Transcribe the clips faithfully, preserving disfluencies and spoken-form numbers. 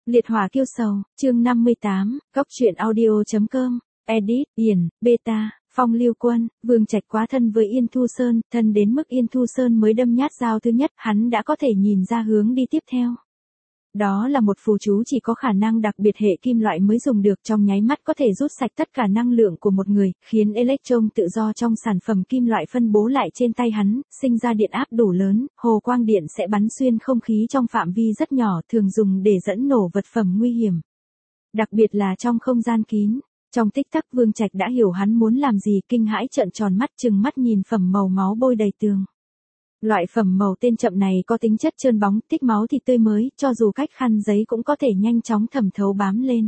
Liệt hỏa kiêu sầu, chương năm mươi tám, góc truyện audio.com, edit, Điền, beta, Phong Lưu Quân, Vương Trạch quá thân với Yên Thu Sơn, thân đến mức Yên Thu Sơn mới đâm nhát dao thứ nhất, hắn đã có thể nhìn ra hướng đi tiếp theo. Đó là một phù chú chỉ có khả năng đặc biệt hệ kim loại mới dùng được, trong nháy mắt có thể rút sạch tất cả năng lượng của một người, khiến electron tự do trong sản phẩm kim loại phân bố lại trên tay hắn, sinh ra điện áp đủ lớn, hồ quang điện sẽ bắn xuyên không khí trong phạm vi rất nhỏ, thường dùng để dẫn nổ vật phẩm nguy hiểm. Đặc biệt là trong không gian kín. Trong tích tắc Vương Trạch đã hiểu hắn muốn làm gì, kinh hãi trợn tròn mắt trừng mắt nhìn phẩm màu máu bôi đầy tường. Loại phẩm màu tên chậm này có tính chất trơn bóng, tích máu thì tươi mới, cho dù cách khăn giấy cũng có thể nhanh chóng thẩm thấu bám lên.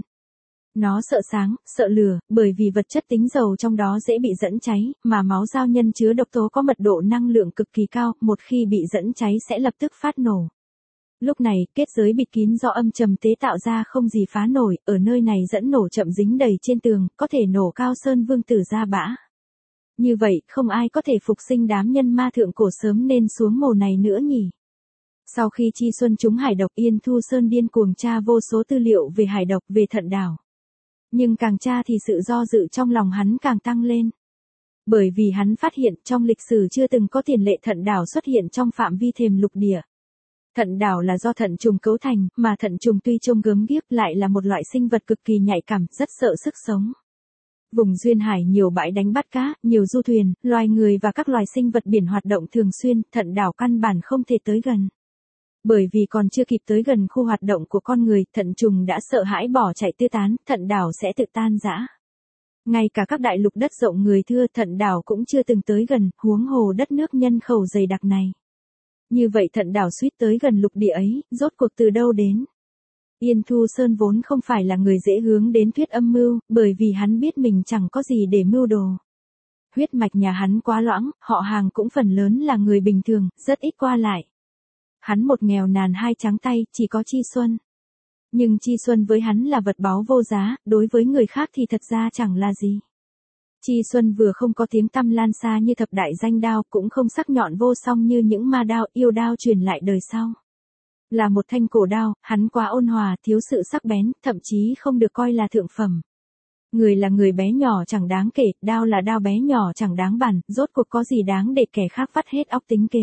Nó sợ sáng, sợ lửa, bởi vì vật chất tính dầu trong đó dễ bị dẫn cháy, mà máu giao nhân chứa độc tố có mật độ năng lượng cực kỳ cao, một khi bị dẫn cháy sẽ lập tức phát nổ. Lúc này, kết giới bịt kín do âm trầm tế tạo ra không gì phá nổi, ở nơi này dẫn nổ chậm dính đầy trên tường, có thể nổ Cao Sơn Vương tử ra bã. Như vậy, không ai có thể phục sinh đám nhân ma thượng cổ sớm nên xuống mồ này nữa nhỉ. Sau khi Chi Xuân trúng hải độc, Yên Thu Sơn điên cuồng tra vô số tư liệu về hải độc, về thận đảo. Nhưng càng tra thì sự do dự trong lòng hắn càng tăng lên. Bởi vì hắn phát hiện trong lịch sử chưa từng có tiền lệ thận đảo xuất hiện trong phạm vi thềm lục địa. Thận đảo là do thận trùng cấu thành, mà thận trùng tuy trông gớm ghiếc lại là một loại sinh vật cực kỳ nhạy cảm, rất sợ sức sống. Vùng duyên hải nhiều bãi đánh bắt cá, nhiều du thuyền, loài người và các loài sinh vật biển hoạt động thường xuyên, thận đảo căn bản không thể tới gần. Bởi vì còn chưa kịp tới gần khu hoạt động của con người, thận trùng đã sợ hãi bỏ chạy tứ tán, thận đảo sẽ tự tan rã. Ngay cả các đại lục đất rộng người thưa, thận đảo cũng chưa từng tới gần, huống hồ đất nước nhân khẩu dày đặc này. Như vậy thận đảo suýt tới gần lục địa ấy, rốt cuộc từ đâu đến? Yên Thu Sơn vốn không phải là người dễ hướng đến thuyết âm mưu, bởi vì hắn biết mình chẳng có gì để mưu đồ. Huyết mạch nhà hắn quá loãng, họ hàng cũng phần lớn là người bình thường, rất ít qua lại. Hắn một nghèo nàn hai trắng tay, chỉ có Chi Xuân. Nhưng Chi Xuân với hắn là vật báu vô giá, đối với người khác thì thật ra chẳng là gì. Chi Xuân vừa không có tiếng tăm lan xa như thập đại danh đao, cũng không sắc nhọn vô song như những ma đao yêu đao truyền lại đời sau. Là một thanh cổ đao, hắn quá ôn hòa, thiếu sự sắc bén, thậm chí không được coi là thượng phẩm. Người là người bé nhỏ chẳng đáng kể, đao là đao bé nhỏ chẳng đáng bàn, rốt cuộc có gì đáng để kẻ khác vắt hết óc tính kế.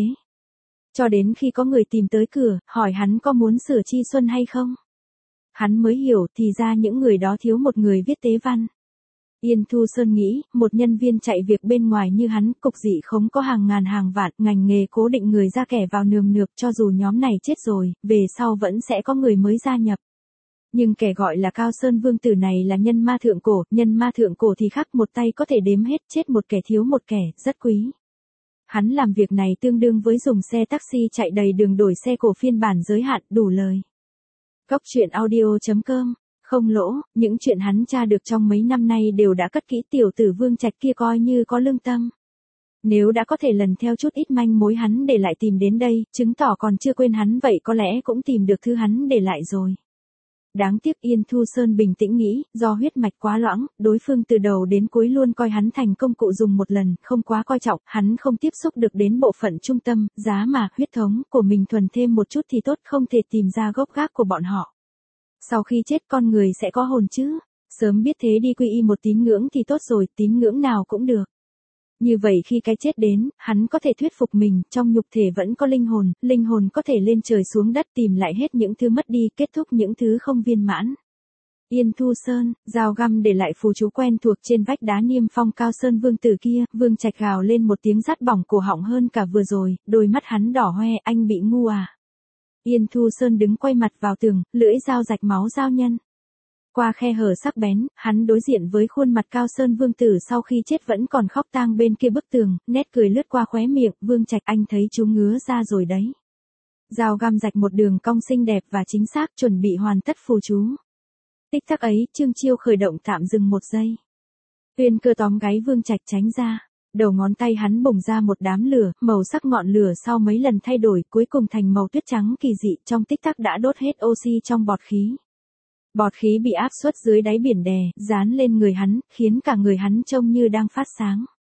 Cho đến khi có người tìm tới cửa, hỏi hắn có muốn sửa Chi Xuân hay không. Hắn mới hiểu thì ra những người đó thiếu một người viết tế văn. Yên Thu Sơn nghĩ, một nhân viên chạy việc bên ngoài như hắn, cục dị khống có hàng ngàn hàng vạn, ngành nghề cố định người ra kẻ vào nườm nượp, cho dù nhóm này chết rồi, về sau vẫn sẽ có người mới gia nhập. Nhưng kẻ gọi là Cao Sơn Vương tử này là nhân ma thượng cổ, nhân ma thượng cổ thì khác, một tay có thể đếm hết, chết một kẻ thiếu một kẻ, rất quý. Hắn làm việc này tương đương với dùng xe taxi chạy đầy đường đổi xe cổ phiên bản giới hạn, đủ lời. Góc truyện audio.com, không lỗ, những chuyện hắn tra được trong mấy năm nay đều đã cất kỹ, tiểu tử Vương Trạch kia coi như có lương tâm. Nếu đã có thể lần theo chút ít manh mối hắn để lại tìm đến đây, chứng tỏ còn chưa quên hắn, vậy có lẽ cũng tìm được thứ hắn để lại rồi. Đáng tiếc Yên Thu Sơn bình tĩnh nghĩ, do huyết mạch quá loãng, đối phương từ đầu đến cuối luôn coi hắn thành công cụ dùng một lần, không quá coi trọng, hắn không tiếp xúc được đến bộ phận trung tâm, giá mà huyết thống của mình thuần thêm một chút thì tốt, không thể tìm ra gốc gác của bọn họ. Sau khi chết con người sẽ có hồn chứ, sớm biết thế đi quy y một tín ngưỡng thì tốt rồi, tín ngưỡng nào cũng được. Như vậy khi cái chết đến, hắn có thể thuyết phục mình, trong nhục thể vẫn có linh hồn, linh hồn có thể lên trời xuống đất tìm lại hết những thứ mất đi, kết thúc những thứ không viên mãn. Yên Thu Sơn, dao găm để lại phù chú quen thuộc trên vách đá niêm phong Cao Sơn Vương tử kia, Vương Trạch gào lên một tiếng rát bỏng cổ họng hơn cả vừa rồi, đôi mắt hắn đỏ hoe, anh bị ngu à. Yên Thu Sơn đứng quay mặt vào tường, lưỡi dao rạch máu dao nhân. Qua khe hở sắc bén, hắn đối diện với khuôn mặt Cao Sơn Vương tử sau khi chết vẫn còn khóc tang bên kia bức tường, nét cười lướt qua khóe miệng, Vương Trạch anh thấy chú ngứa ra rồi đấy. Dao găm rạch một đường cong xinh đẹp và chính xác, chuẩn bị hoàn tất phù chú. Tích tắc ấy, Trương Chiêu khởi động tạm dừng một giây. Uyên Cơ tóm gáy Vương Trạch tránh ra. Đầu ngón tay hắn bùng ra một đám lửa, màu sắc ngọn lửa sau mấy lần thay đổi cuối cùng thành màu tuyết trắng kỳ dị, trong tích tắc đã đốt hết oxy trong bọt khí. Bọt khí bị áp suất dưới đáy biển đè, dán lên người hắn, khiến cả người hắn trông như đang phát sáng.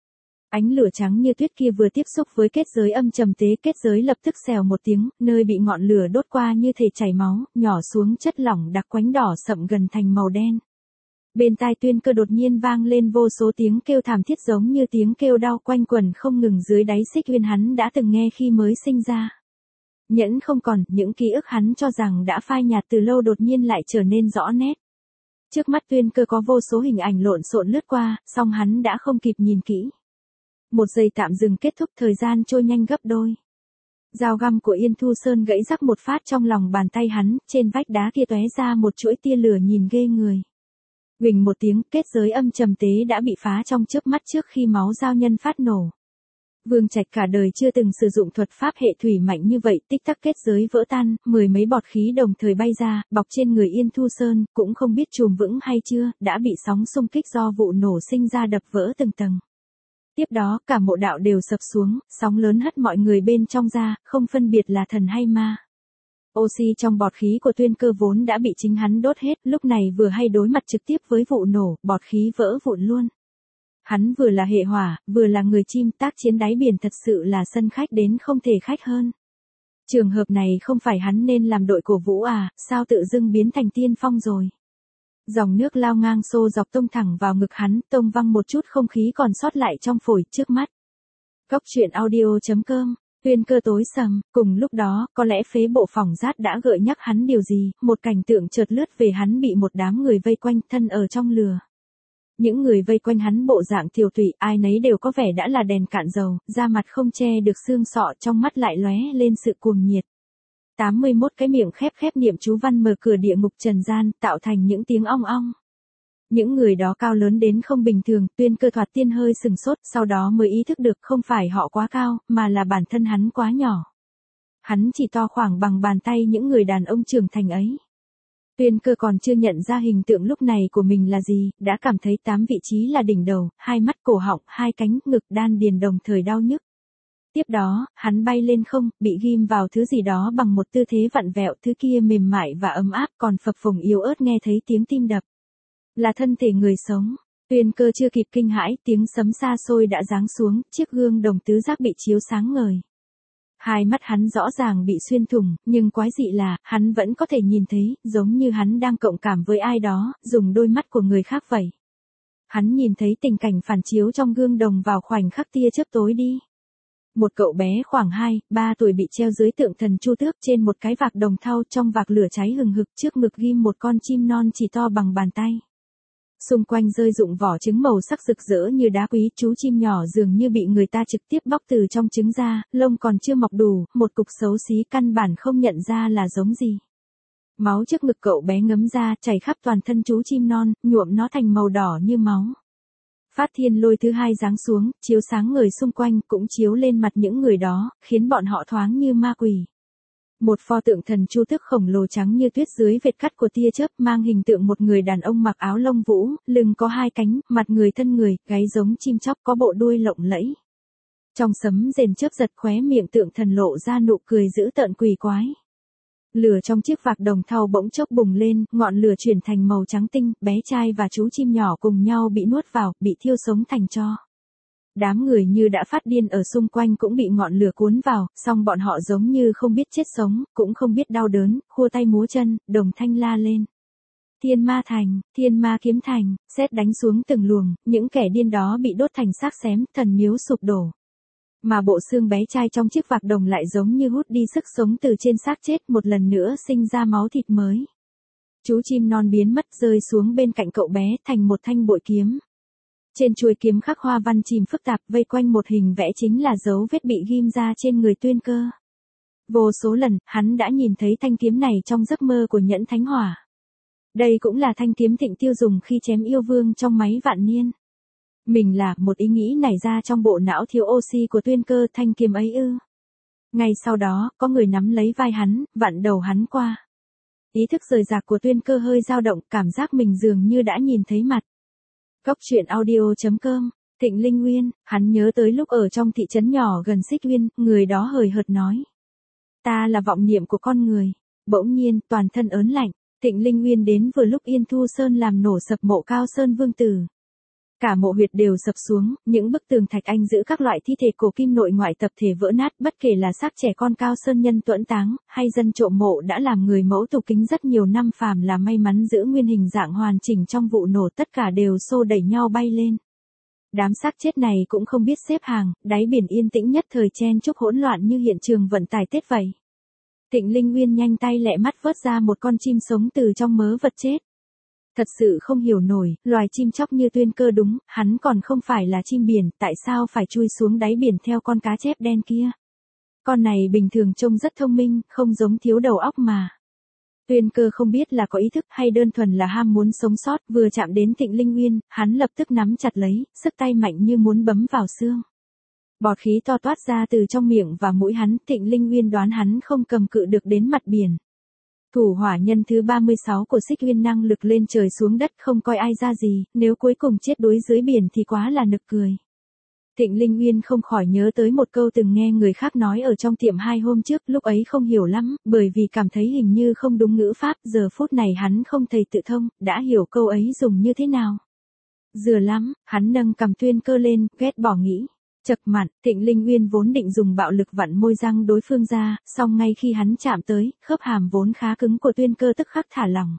Ánh lửa trắng như tuyết kia vừa tiếp xúc với kết giới âm trầm tế, kết giới lập tức xèo một tiếng, nơi bị ngọn lửa đốt qua như thể chảy máu, nhỏ xuống chất lỏng đặc quánh đỏ sậm gần thành màu đen. Bên tai Tuyên Cơ đột nhiên vang lên vô số tiếng kêu thảm thiết giống như tiếng kêu đau quanh quẩn không ngừng dưới đáy xích uyên hắn đã từng nghe khi mới sinh ra. Nhẫn không còn, những ký ức hắn cho rằng đã phai nhạt từ lâu đột nhiên lại trở nên rõ nét. Trước mắt Tuyên Cơ có vô số hình ảnh lộn xộn lướt qua, song hắn đã không kịp nhìn kỹ. Một giây tạm dừng kết thúc, thời gian trôi nhanh gấp đôi. Dao găm của Yên Thu Sơn gãy rắc một phát trong lòng bàn tay hắn, trên vách đá kia tóe ra một chuỗi tia lửa nhìn ghê người. Huỳnh một tiếng, kết giới âm trầm tế đã bị phá trong chớp mắt trước khi máu dao nhân phát nổ. Vương Trạch cả đời chưa từng sử dụng thuật pháp hệ thủy mạnh như vậy, tích tắc kết giới vỡ tan, mười mấy bọt khí đồng thời bay ra, bọc trên người Yên Thu Sơn, cũng không biết chùm vững hay chưa, đã bị sóng xung kích do vụ nổ sinh ra đập vỡ từng tầng. Tiếp đó, cả mộ đạo đều sập xuống, sóng lớn hất mọi người bên trong ra, không phân biệt là thần hay ma. Oxy trong bọt khí của Tuyên Cơ vốn đã bị chính hắn đốt hết, lúc này vừa hay đối mặt trực tiếp với vụ nổ, bọt khí vỡ vụn luôn. Hắn vừa là hệ hỏa, vừa là người chim, tác chiến đáy biển thật sự là sân khách đến không thể khách hơn. Trường hợp này không phải hắn nên làm đội cổ vũ à, sao tự dưng biến thành tiên phong rồi. Dòng nước lao ngang xô dọc tông thẳng vào ngực hắn, tông văng một chút không khí còn sót lại trong phổi trước mắt. Cốc truyện audio chấm com, Tuyên Cơ tối sầm, cùng lúc đó, có lẽ phế bộ phòng rát đã gợi nhắc hắn điều gì, một cảnh tượng chợt lướt về hắn bị một đám người vây quanh, thân ở trong lửa. Những người vây quanh hắn bộ dạng tiều tụy, ai nấy đều có vẻ đã là đèn cạn dầu, da mặt không che được xương sọ, trong mắt lại lóe lên sự cuồng nhiệt. tám mươi mốt cái miệng khép khép niệm chú văn mở cửa địa ngục trần gian, tạo thành những tiếng ong ong. Những người đó cao lớn đến không bình thường, Tuyên Cơ thoạt tiên hơi sừng sốt, sau đó mới ý thức được không phải họ quá cao, mà là bản thân hắn quá nhỏ. Hắn chỉ to khoảng bằng bàn tay những người đàn ông trưởng thành ấy. Tuyên Cơ còn chưa nhận ra hình tượng lúc này của mình là gì, đã cảm thấy tám vị trí là đỉnh đầu, hai mắt, cổ họng, hai cánh, ngực, đan điền đồng thời đau nhức. Tiếp đó, hắn bay lên không, bị ghim vào thứ gì đó bằng một tư thế vặn vẹo, thứ kia mềm mại và ấm áp, còn phập phồng yếu ớt nghe thấy tiếng tim đập. Là thân thể người sống. Tuyên Cơ chưa kịp kinh hãi, tiếng sấm xa xôi đã giáng xuống, chiếc gương đồng tứ giác bị chiếu sáng ngời. Hai mắt hắn rõ ràng bị xuyên thủng, nhưng quái dị là, hắn vẫn có thể nhìn thấy, giống như hắn đang cộng cảm với ai đó, dùng đôi mắt của người khác vậy. Hắn nhìn thấy tình cảnh phản chiếu trong gương đồng vào khoảnh khắc tia chớp tối đi. Một cậu bé khoảng hai, ba tuổi bị treo dưới tượng thần Chu Tước trên một cái vạc đồng thau, trong vạc lửa cháy hừng hực, trước ngực ghim một con chim non chỉ to bằng bàn tay. Xung quanh rơi rụng vỏ trứng màu sắc rực rỡ như đá quý, chú chim nhỏ dường như bị người ta trực tiếp bóc từ trong trứng ra, lông còn chưa mọc đủ, một cục xấu xí căn bản không nhận ra là giống gì. Máu trước ngực cậu bé ngấm ra, chảy khắp toàn thân chú chim non, nhuộm nó thành màu đỏ như máu. Phát thiên lôi thứ hai giáng xuống, chiếu sáng người xung quanh, cũng chiếu lên mặt những người đó, khiến bọn họ thoáng như ma quỷ. Một pho tượng thần Chu Tước khổng lồ trắng như tuyết dưới vệt cắt của tia chớp, mang hình tượng một người đàn ông mặc áo lông vũ, lưng có hai cánh, mặt người thân người, gáy giống chim chóc, có bộ đuôi lộng lẫy. Trong sấm rền chớp giật, khóe miệng tượng thần lộ ra nụ cười dữ tợn quỷ quái. Lửa trong chiếc vạc đồng thau bỗng chốc bùng lên, ngọn lửa chuyển thành màu trắng tinh, bé trai và chú chim nhỏ cùng nhau bị nuốt vào, bị thiêu sống thành tro. Đám người như đã phát điên ở xung quanh cũng bị ngọn lửa cuốn vào, song bọn họ giống như không biết chết sống, cũng không biết đau đớn, khua tay múa chân, đồng thanh la lên. Thiên ma thành, thiên ma kiếm thành, sét đánh xuống từng luồng, những kẻ điên đó bị đốt thành xác xém, thần miếu sụp đổ. Mà bộ xương bé trai trong chiếc vạc đồng lại giống như hút đi sức sống từ trên xác chết, một lần nữa sinh ra máu thịt mới. Chú chim non biến mất, rơi xuống bên cạnh cậu bé thành một thanh bội kiếm. Trên chuôi kiếm khắc hoa văn chìm phức tạp, vây quanh một hình vẽ chính là dấu vết bị ghim ra trên người Tuyên Cơ. Vô số lần, hắn đã nhìn thấy thanh kiếm này trong giấc mơ của Nhẫn Thánh Hỏa. Đây cũng là thanh kiếm Thịnh Tiêu dùng khi chém yêu vương trong máy vạn niên. Mình là, một ý nghĩ nảy ra trong bộ não thiếu oxy của Tuyên Cơ, thanh kiếm ấy ư. Ngay sau đó, có người nắm lấy vai hắn, vặn đầu hắn qua. Ý thức rời rạc của Tuyên Cơ hơi dao động, cảm giác mình dường như đã nhìn thấy mặt. Cốc truyện audio chấm com, Thịnh Linh Nguyên, hắn nhớ tới lúc ở trong thị trấn nhỏ gần Xích Uyên, người đó hời hợt nói. Ta là vọng niệm của con người. Bỗng nhiên, toàn thân ớn lạnh, Thịnh Linh Nguyên đến vừa lúc Yên Thu Sơn làm nổ sập mộ Cao Sơn Vương Tử. Cả mộ huyệt đều sập xuống, những bức tường thạch anh giữ các loại thi thể cổ kim nội ngoại tập thể vỡ nát, bất kể là xác trẻ con cao sơn nhân tuẫn táng, hay dân trộm mộ đã làm người mẫu tù kính rất nhiều năm phàm là may mắn giữ nguyên hình dạng hoàn chỉnh trong vụ nổ tất cả đều xô đẩy nhau bay lên. Đám xác chết này cũng không biết xếp hàng, đáy biển yên tĩnh nhất thời chen chúc hỗn loạn như hiện trường vận tải Tết vậy. Thịnh Linh Nguyên nhanh tay lẹ mắt vớt ra một con chim sống từ trong mớ vật chết. Thật sự không hiểu nổi, loài chim chóc như Tuyên Cơ đúng, hắn còn không phải là chim biển, tại sao phải chui xuống đáy biển theo con cá chép đen kia. Con này bình thường trông rất thông minh, không giống thiếu đầu óc mà. Tuyên Cơ không biết là có ý thức hay đơn thuần là ham muốn sống sót, vừa chạm đến Thịnh Linh Nguyên, hắn lập tức nắm chặt lấy, sức tay mạnh như muốn bấm vào xương. Bọt khí to toát ra từ trong miệng và mũi hắn, Thịnh Linh Nguyên đoán hắn không cầm cự được đến mặt biển. Thủ hỏa nhân thứ ba mươi sáu của Xích Uyên năng lực lên trời xuống đất không coi ai ra gì, nếu cuối cùng chết đuối dưới biển thì quá là nực cười. Thịnh Linh Nguyên không khỏi nhớ tới một câu từng nghe người khác nói ở trong tiệm hai hôm trước, lúc ấy không hiểu lắm, bởi vì cảm thấy hình như không đúng ngữ pháp, giờ phút này hắn không thầy tự thông, đã hiểu câu ấy dùng như thế nào. Dừa lắm, hắn nâng cầm Tuyên Cơ lên, ghét bỏ nghĩ. Chậc mặn, Thịnh Linh Nguyên vốn định dùng bạo lực vặn môi răng đối phương ra, song ngay khi hắn chạm tới, khớp hàm vốn khá cứng của Tuyên Cơ tức khắc thả lỏng.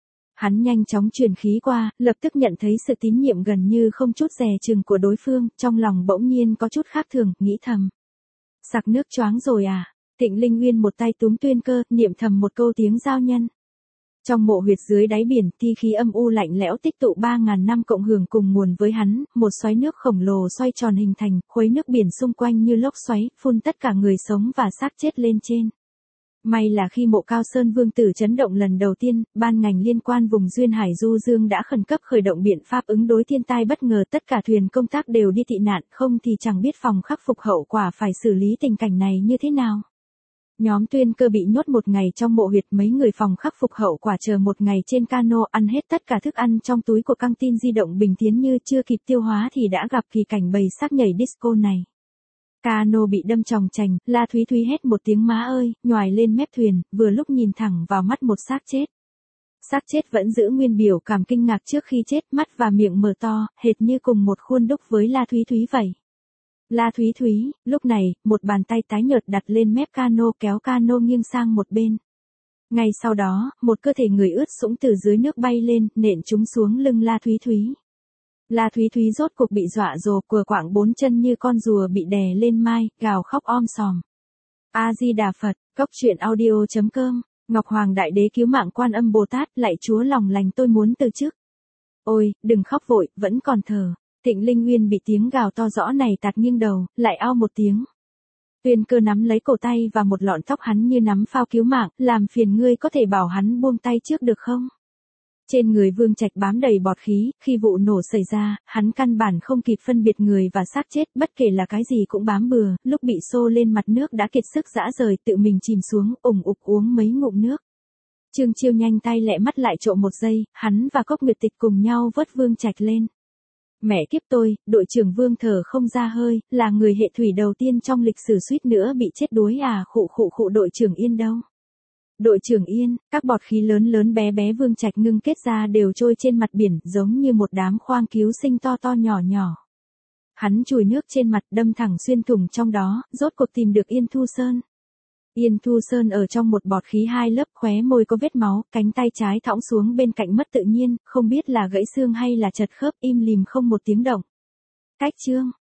Hắn nhanh chóng truyền khí qua, lập tức nhận thấy sự tín nhiệm gần như không chút dè chừng của đối phương, trong lòng bỗng nhiên có chút khác thường, nghĩ thầm. Sặc nước choáng rồi à? Thịnh Linh Nguyên một tay túm Tuyên Cơ, niệm thầm một câu tiếng giao nhân. Trong mộ huyệt dưới đáy biển, thi khí âm u lạnh lẽo tích tụ ba ngàn năm cộng hưởng cùng nguồn với hắn, một xoáy nước khổng lồ xoay tròn hình thành, khuấy nước biển xung quanh như lốc xoáy, phun tất cả người sống và xác chết lên trên. May là khi mộ Cao Sơn Vương tử chấn động lần đầu tiên, ban ngành liên quan vùng duyên hải du dương đã khẩn cấp khởi động biện pháp ứng đối thiên tai bất ngờ, tất cả thuyền công tác đều đi tị nạn, không thì chẳng biết phòng khắc phục hậu quả phải xử lý tình cảnh này như thế nào. Nhóm Tuyên Cơ bị nhốt một ngày trong mộ huyệt, mấy người phòng khắc phục hậu quả chờ một ngày trên cano, ăn hết tất cả thức ăn trong túi của căng tin di động Bình Tiến Như, chưa kịp tiêu hóa thì đã gặp kỳ cảnh bầy xác nhảy disco này. Cano bị đâm tròng trành, La Thúy Thúy hét một tiếng má ơi, nhoài lên mép thuyền, vừa lúc nhìn thẳng vào mắt một xác chết. Xác chết vẫn giữ nguyên biểu cảm kinh ngạc trước khi chết, mắt và miệng mở to, hệt như cùng một khuôn đúc với La Thúy Thúy vậy. La Thúy Thúy, lúc này, một bàn tay tái nhợt đặt lên mép cano kéo cano nghiêng sang một bên. Ngay sau đó, một cơ thể người ướt sũng từ dưới nước bay lên, nện trúng xuống lưng La Thúy Thúy. La Thúy Thúy rốt cuộc bị dọa dồ, quờ quạng bốn chân như con rùa bị đè lên mai, gào khóc om sòm. A Di Đà Phật, cốc truyện audio chấm com, Ngọc Hoàng Đại Đế cứu mạng Quan Âm Bồ Tát, lạy Chúa lòng lành tôi muốn từ chức. Ôi, đừng khóc vội, vẫn còn thở. Thịnh Linh Nguyên bị tiếng gào to rõ này tạt nghiêng đầu, lại ao một tiếng. Tuyên Cơ nắm lấy cổ tay và một lọn tóc hắn như nắm phao cứu mạng, làm phiền ngươi có thể bảo hắn buông tay trước được không? Trên người Vương Trạch bám đầy bọt khí, khi vụ nổ xảy ra, hắn căn bản không kịp phân biệt người và xác chết, bất kể là cái gì cũng bám bừa, lúc bị xô lên mặt nước đã kiệt sức rã rời, tự mình chìm xuống, ủng ục uống mấy ngụm nước. Trương Chiêu nhanh tay lẹ mắt lại trộm một giây, hắn và Cốc Nguyệt Tịch cùng nhau vớt Vương Trạch lên. Mẹ kiếp tôi, đội trưởng Vương thở không ra hơi, là người hệ thủy đầu tiên trong lịch sử suýt nữa bị chết đuối à, khụ khụ khụ. Đội trưởng Yên đâu? Đội trưởng Yên, các bọt khí lớn lớn bé bé Vương Trạch ngưng kết ra đều trôi trên mặt biển, giống như một đám khoang cứu sinh to to nhỏ nhỏ. Hắn chùi nước trên mặt, đâm thẳng xuyên thủng trong đó, rốt cuộc tìm được Yên Thu Sơn. Yên Thu Sơn ở trong một bọt khí hai lớp, khóe môi có vết máu, cánh tay trái thõng xuống bên cạnh mất tự nhiên, không biết là gãy xương hay là chật khớp, im lìm không một tiếng động. Cách chương